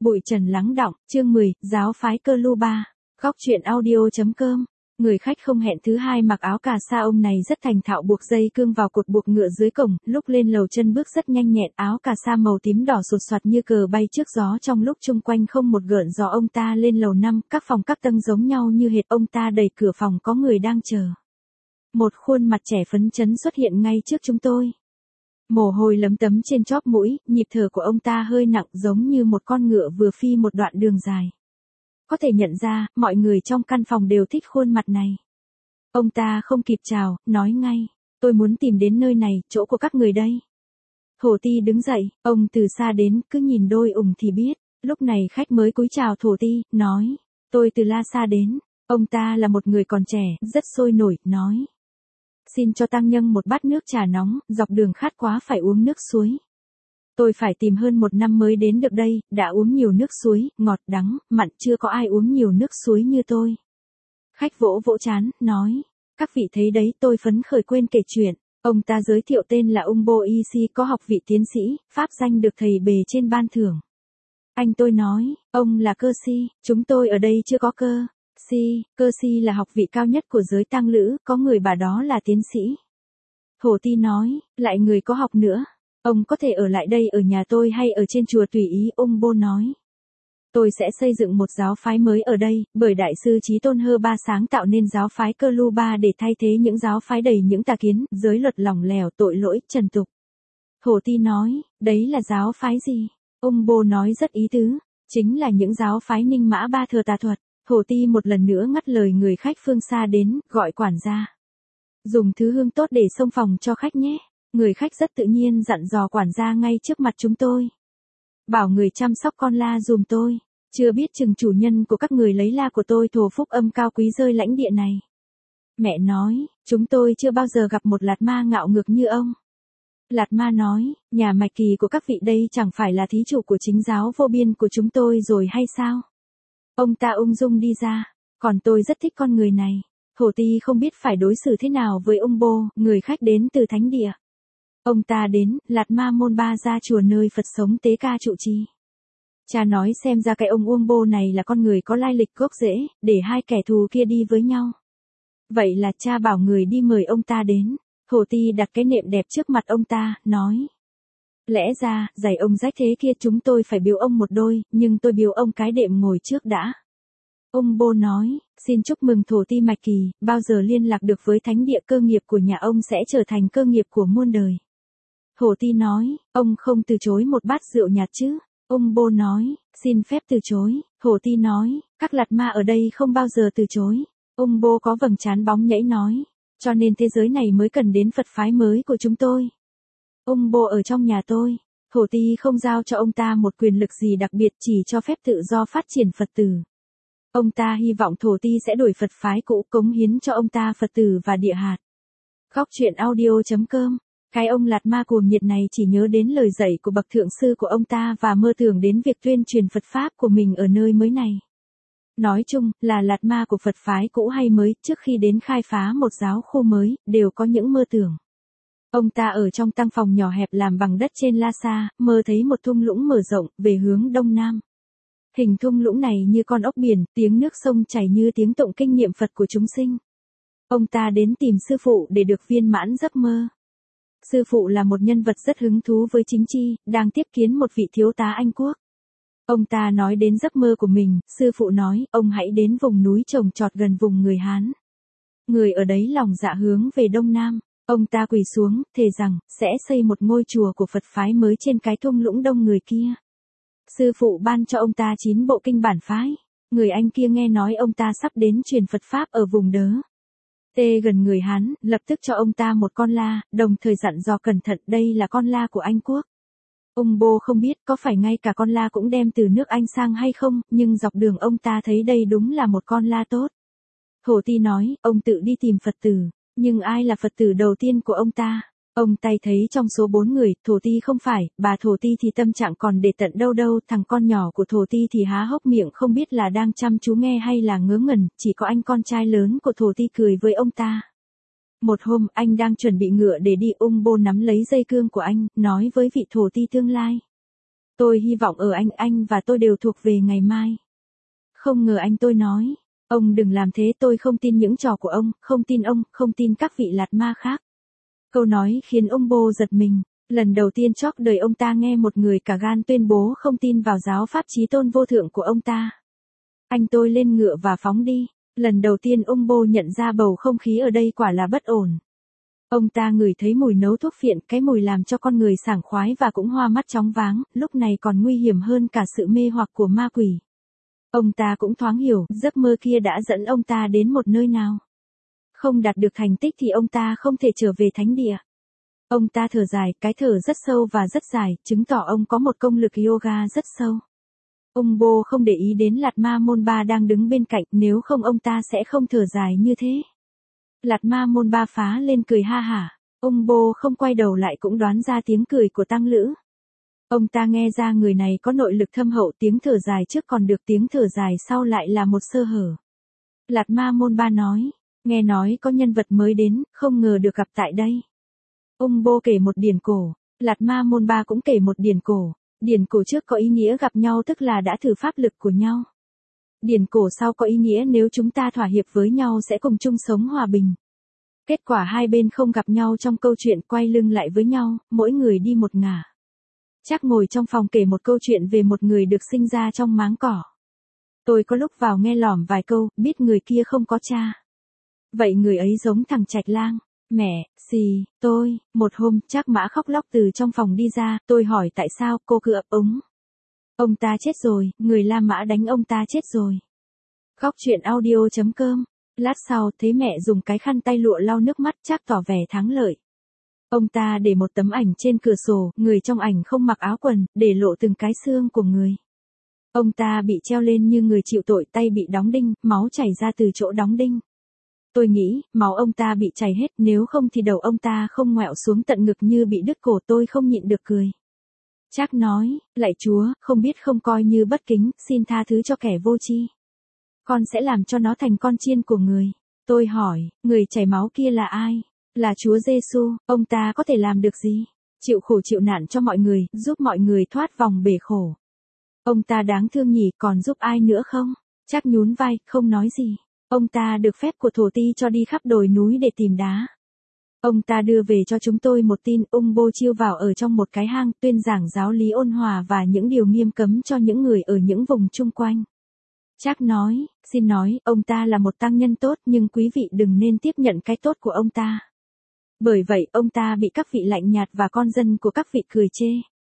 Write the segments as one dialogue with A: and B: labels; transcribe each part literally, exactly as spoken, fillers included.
A: Bụi trần lắng đọng, chương mười, giáo phái Cơ Lu Ba. Góc truyện audio chấm com. Người khách không hẹn thứ hai mặc áo cà sa, ông này rất thành thạo buộc dây cương vào cột buộc ngựa dưới cổng, lúc lên lầu chân bước rất nhanh nhẹn, áo cà sa màu tím đỏ sột soạt như cờ bay trước gió, trong lúc chung quanh không một gợn gió. Ông ta lên lầu năm, các phòng các tầng giống nhau như hệt, ông ta đẩy cửa phòng, có người đang chờ. Một khuôn mặt trẻ phấn chấn xuất hiện ngay trước chúng tôi. Mồ hôi lấm tấm trên chóp mũi, nhịp thở của ông ta hơi nặng giống như một con ngựa vừa phi một đoạn đường dài. Có thể nhận ra, mọi người trong căn phòng đều thích khuôn mặt này. Ông ta không kịp chào, nói ngay, tôi muốn tìm đến nơi này, chỗ của các người đây. Thổ Ti đứng dậy, ông từ xa đến, cứ nhìn đôi ủng thì biết. Lúc này khách mới cúi chào Thổ Ti, nói, tôi từ La Sa đến. Ông ta là một người còn trẻ, rất sôi nổi, nói. Xin cho tăng nhân một bát nước trà nóng, dọc đường khát quá phải uống nước suối. Tôi phải tìm hơn một năm mới đến được đây, đã uống nhiều nước suối, ngọt đắng, mặn, chưa có ai uống nhiều nước suối như tôi. Khách vỗ vỗ trán, nói, các vị thấy đấy, tôi phấn khởi quên kể chuyện. Ông ta giới thiệu tên là Umbo Isi, có học vị tiến sĩ, pháp danh được thầy bề trên ban thưởng. Anh tôi nói, ông là Cơ Si, chúng tôi ở đây chưa có cơ. Si, Cơ Si là học vị cao nhất của giới tang lữ, có người bà đó là tiến sĩ. Thổ Ti nói, lại người có học nữa. Ông có thể ở lại đây ở nhà tôi hay ở trên chùa tùy ý, Umbo nói. Tôi sẽ xây dựng một giáo phái mới ở đây, bởi Đại sư Chí Tôn Hơ Ba sáng tạo nên giáo phái Cơ Lu Ba để thay thế những giáo phái đầy những tà kiến, giới luật lỏng lẻo, tội lỗi, trần tục. Thổ Ti nói, đấy là giáo phái gì? Umbo nói rất ý tứ, chính là những giáo phái Ninh Mã Ba Thừa tà thuật. Thổ Ti một lần nữa ngắt lời người khách phương xa đến, gọi quản gia. Dùng thứ hương tốt để xông phòng cho khách nhé. Người khách rất tự nhiên dặn dò quản gia ngay trước mặt chúng tôi. Bảo người chăm sóc con la dùm tôi. Chưa biết chừng chủ nhân của các người lấy la của tôi thổ phúc âm cao quý rơi lãnh địa này. Mẹ nói, chúng tôi chưa bao giờ gặp một lạt ma ngạo ngược như ông. Lạt ma nói, nhà mạch kỳ của các vị đây chẳng phải là thí chủ của chính giáo vô biên của chúng tôi rồi hay sao? Ông ta ung dung đi ra, còn tôi rất thích con người này. Thổ Ti không biết phải đối xử thế nào với Umbo, người khách đến từ thánh địa. Ông ta đến, Lạt Ma Môn Ba ra chùa nơi Phật sống tế ca trụ trì. Cha nói xem ra cái ông Umbo này là con người có lai lịch gốc rễ, để hai kẻ thù kia đi với nhau. Vậy là cha bảo người đi mời ông ta đến. Thổ Ti đặt cái nệm đẹp trước mặt ông ta, nói. Lẽ ra, giày ông rách thế kia chúng tôi phải biếu ông một đôi, nhưng tôi biếu ông cái đệm ngồi trước đã. Umbo nói, xin chúc mừng Thổ Ti mạch kỳ, bao giờ liên lạc được với thánh địa, cơ nghiệp của nhà ông sẽ trở thành cơ nghiệp của muôn đời. Thổ Ti nói, ông không từ chối một bát rượu nhạt chứ? Umbo nói, xin phép từ chối. Thổ Ti nói, các lạt ma ở đây không bao giờ từ chối. Umbo có vầng trán bóng nhảy nói, cho nên thế giới này mới cần đến Phật phái mới của chúng tôi. Umbo ở trong nhà tôi. Thổ Ti không giao cho ông ta một quyền lực gì đặc biệt, chỉ cho phép tự do phát triển Phật tử. Ông ta hy vọng Thổ Ti sẽ đổi Phật phái cũ, cống hiến cho ông ta Phật tử và địa hạt. Góc truyện audio chấm com. Cái ông lạt ma cuồng nhiệt này chỉ nhớ đến lời dạy của bậc thượng sư của ông ta và mơ tưởng đến việc tuyên truyền Phật pháp của mình ở nơi mới này. Nói chung, là lạt ma của Phật phái cũ hay mới, trước khi đến khai phá một giáo khu mới, đều có những mơ tưởng. Ông ta ở trong tăng phòng nhỏ hẹp làm bằng đất trên La Sa, mơ thấy một thung lũng mở rộng, về hướng đông nam. Hình thung lũng này như con ốc biển, tiếng nước sông chảy như tiếng tụng kinh niệm Phật của chúng sinh. Ông ta đến tìm sư phụ để được viên mãn giấc mơ. Sư phụ là một nhân vật rất hứng thú với chính trị, đang tiếp kiến một vị thiếu tá Anh quốc. Ông ta nói đến giấc mơ của mình, sư phụ nói, ông hãy đến vùng núi trồng trọt gần vùng người Hán. Người ở đấy lòng dạ hướng về đông nam. Ông ta quỳ xuống, thề rằng, sẽ xây một ngôi chùa của Phật phái mới trên cái thung lũng đông người kia. Sư phụ ban cho ông ta chín bộ kinh bản phái. Người Anh kia nghe nói ông ta sắp đến truyền Phật Pháp ở vùng đớ. Tê gần người Hán, lập tức cho ông ta một con la, đồng thời dặn dò cẩn thận đây là con la của Anh quốc. Umbo không biết có phải ngay cả con la cũng đem từ nước Anh sang hay không, nhưng dọc đường ông ta thấy đây đúng là một con la tốt. Thổ Ti nói, ông tự đi tìm Phật tử, nhưng ai là Phật tử đầu tiên của ông ta? Ông tay thấy trong số bốn người, Thổ Ti không phải, bà Thổ Ti thì tâm trạng còn để tận đâu đâu, thằng con nhỏ của Thổ Ti thì há hốc miệng không biết là đang chăm chú nghe hay là ngớ ngẩn, chỉ có anh con trai lớn của Thổ Ti cười với ông ta. Một hôm, anh đang chuẩn bị ngựa để đi, Umbo nắm lấy dây cương của anh, nói với vị Thổ Ti tương lai. Tôi hy vọng ở anh, anh và tôi đều thuộc về ngày mai. Không ngờ anh tôi nói, ông đừng làm thế, tôi không tin những trò của ông, không tin ông, không tin các vị lạt ma khác. Câu nói khiến ông Bô giật mình, lần đầu tiên chót đời ông ta nghe một người cả gan tuyên bố không tin vào giáo pháp chí tôn vô thượng của ông ta. Anh tôi lên ngựa và phóng đi, lần đầu tiên ông Bô nhận ra bầu không khí ở đây quả là bất ổn. Ông ta ngửi thấy mùi nấu thuốc phiện, cái mùi làm cho con người sảng khoái và cũng hoa mắt chóng váng, lúc này còn nguy hiểm hơn cả sự mê hoặc của ma quỷ. Ông ta cũng thoáng hiểu, giấc mơ kia đã dẫn ông ta đến một nơi nào. Không đạt được thành tích thì ông ta không thể trở về thánh địa. Ông ta thở dài, cái thở rất sâu và rất dài, chứng tỏ ông có một công lực yoga rất sâu. Ông Bô không để ý đến Lạt Ma Môn Ba đang đứng bên cạnh, nếu không ông ta sẽ không thở dài như thế. Lạt Ma Môn Ba phá lên cười ha hả, ông Bô không quay đầu lại cũng đoán ra tiếng cười của tăng lữ. Ông ta nghe ra người này có nội lực thâm hậu, tiếng thở dài trước còn được, tiếng thở dài sau lại là một sơ hở. Lạt Ma Môn Ba nói, nghe nói có nhân vật mới đến, không ngờ được gặp tại đây. Ông Bô kể một điển cổ, Lạt Ma Môn Ba cũng kể một điển cổ. Điển cổ trước có ý nghĩa gặp nhau tức là đã thử pháp lực của nhau. Điển cổ sau có ý nghĩa nếu chúng ta thỏa hiệp với nhau sẽ cùng chung sống hòa bình. Kết quả hai bên không gặp nhau trong câu chuyện, quay lưng lại với nhau, mỗi người đi một ngả. Chắc ngồi trong phòng kể một câu chuyện về một người được sinh ra trong máng cỏ. Tôi có lúc vào nghe lỏm vài câu, biết người kia không có cha. Vậy người ấy giống thằng Trạch Lang. Mẹ, xì, tôi, một hôm, Trác Mã khóc lóc từ trong phòng đi ra, tôi hỏi tại sao, cô cứ ấp úng. Ông ta chết rồi, người La Mã đánh ông ta chết rồi. Góc truyện audio chấm com. Lát sau, thấy mẹ dùng cái khăn tay lụa lau nước mắt, Trác tỏ vẻ thắng lợi. Ông ta để một tấm ảnh trên cửa sổ, người trong ảnh không mặc áo quần, để lộ từng cái xương của người. Ông ta bị treo lên như người chịu tội, tay bị đóng đinh, máu chảy ra từ chỗ đóng đinh. Tôi nghĩ, máu ông ta bị chảy hết, nếu không thì đầu ông ta không ngoẹo xuống tận ngực như bị đứt cổ, tôi không nhịn được cười. Trác nói, lạy Chúa, không biết không coi như bất kính, xin tha thứ cho kẻ vô tri. Con sẽ làm cho nó thành con chiên của người. Tôi hỏi, người chảy máu kia là ai? Là Chúa Giêsu. Ông ta có thể làm được gì? Chịu khổ chịu nạn cho mọi người, giúp mọi người thoát vòng bể khổ. Ông ta đáng thương nhỉ, còn giúp ai nữa không? Trác nhún vai, không nói gì. Ông ta được phép của thổ ti cho đi khắp đồi núi để tìm đá. Ông ta đưa về cho chúng tôi một tin, ông Bô chiêu vào ở trong một cái hang, tuyên giảng giáo lý ôn hòa và những điều nghiêm cấm cho những người ở những vùng chung quanh. Trác nói, xin nói, ông ta là một tăng nhân tốt nhưng quý vị đừng nên tiếp nhận cái tốt của ông ta. Bởi vậy, ông ta bị các vị lạnh nhạt và con dân của các vị cười chê.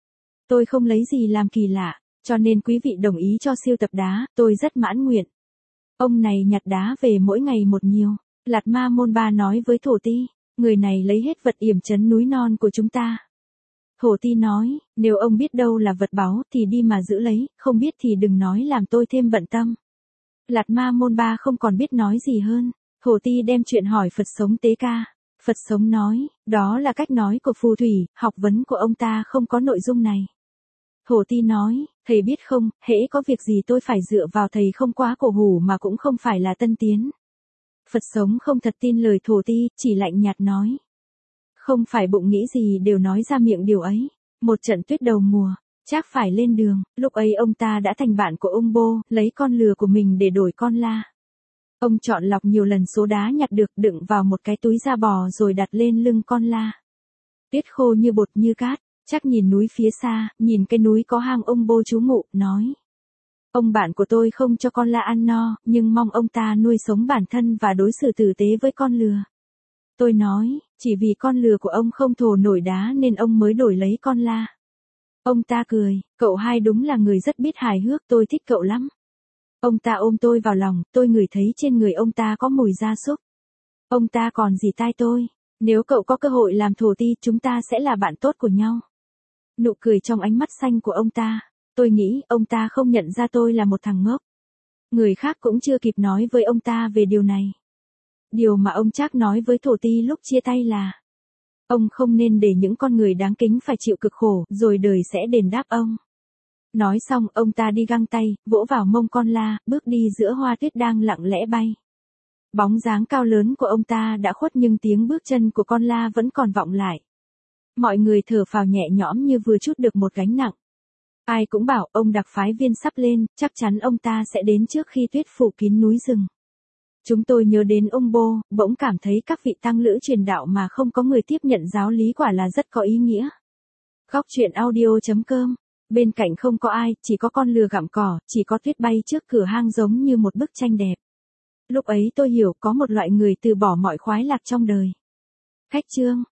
A: Tôi không lấy gì làm kỳ lạ, cho nên quý vị đồng ý cho siêu tập đá, tôi rất mãn nguyện. Ông này nhặt đá về mỗi ngày một nhiều. Lạt Ma Môn Ba nói với thổ ti, người này lấy hết vật yểm trấn núi non của chúng ta. Thổ ti nói, nếu ông biết đâu là vật báu thì đi mà giữ lấy, không biết thì đừng nói làm tôi thêm bận tâm. Lạt Ma Môn Ba không còn biết nói gì hơn. Thổ ti đem chuyện hỏi Phật Sống Tế Ca. Phật Sống nói, đó là cách nói của phù thủy, học vấn của ông ta không có nội dung này. Thổ ti nói, thầy biết không, hễ có việc gì tôi phải dựa vào thầy, không quá cổ hủ mà cũng không phải là tân tiến. Phật Sống không thật tin lời thổ ti, chỉ lạnh nhạt nói. Không phải bụng nghĩ gì đều nói ra miệng điều ấy. Một trận tuyết đầu mùa, Trác phải lên đường, lúc ấy ông ta đã thành bạn của ông Bô, lấy con lừa của mình để đổi con la. Ông chọn lọc nhiều lần số đá nhặt được, đựng vào một cái túi da bò rồi đặt lên lưng con la. Tuyết khô như bột như cát. Trác nhìn núi phía xa, nhìn cái núi có hang ông Bô trú ngụ, nói. Ông bạn của tôi không cho con la ăn no, nhưng mong ông ta nuôi sống bản thân và đối xử tử tế với con lừa. Tôi nói, chỉ vì con lừa của ông không thồ nổi đá nên ông mới đổi lấy con la. Ông ta cười, cậu hai đúng là người rất biết hài hước, tôi thích cậu lắm. Ông ta ôm tôi vào lòng, tôi ngửi thấy trên người ông ta có mùi gia súc. Ông ta còn dì tai tôi, nếu cậu có cơ hội làm thổ ti chúng ta sẽ là bạn tốt của nhau. Nụ cười trong ánh mắt xanh của ông ta, tôi nghĩ ông ta không nhận ra tôi là một thằng ngốc. Người khác cũng chưa kịp nói với ông ta về điều này. Điều mà ông Trác nói với thổ ti lúc chia tay là, ông không nên để những con người đáng kính phải chịu cực khổ, rồi đời sẽ đền đáp ông. Nói xong, ông ta đi găng tay, vỗ vào mông con la, bước đi giữa hoa tuyết đang lặng lẽ bay. Bóng dáng cao lớn của ông ta đã khuất nhưng tiếng bước chân của con la vẫn còn vọng lại. Mọi người thở phào nhẹ nhõm như vừa trút được một gánh nặng. Ai cũng bảo ông đặc phái viên sắp lên, chắc chắn ông ta sẽ đến trước khi tuyết phủ kín núi rừng. Chúng tôi nhớ đến ông Bô, bỗng cảm thấy các vị tăng lữ truyền đạo mà không có người tiếp nhận giáo lý quả là rất có ý nghĩa. Góc truyện audio.com. Bên cạnh không có ai, chỉ có con lừa gặm cỏ, chỉ có tuyết bay trước cửa hang giống như một bức tranh đẹp. Lúc ấy tôi hiểu có một loại người từ bỏ mọi khoái lạc trong đời. Khách chương.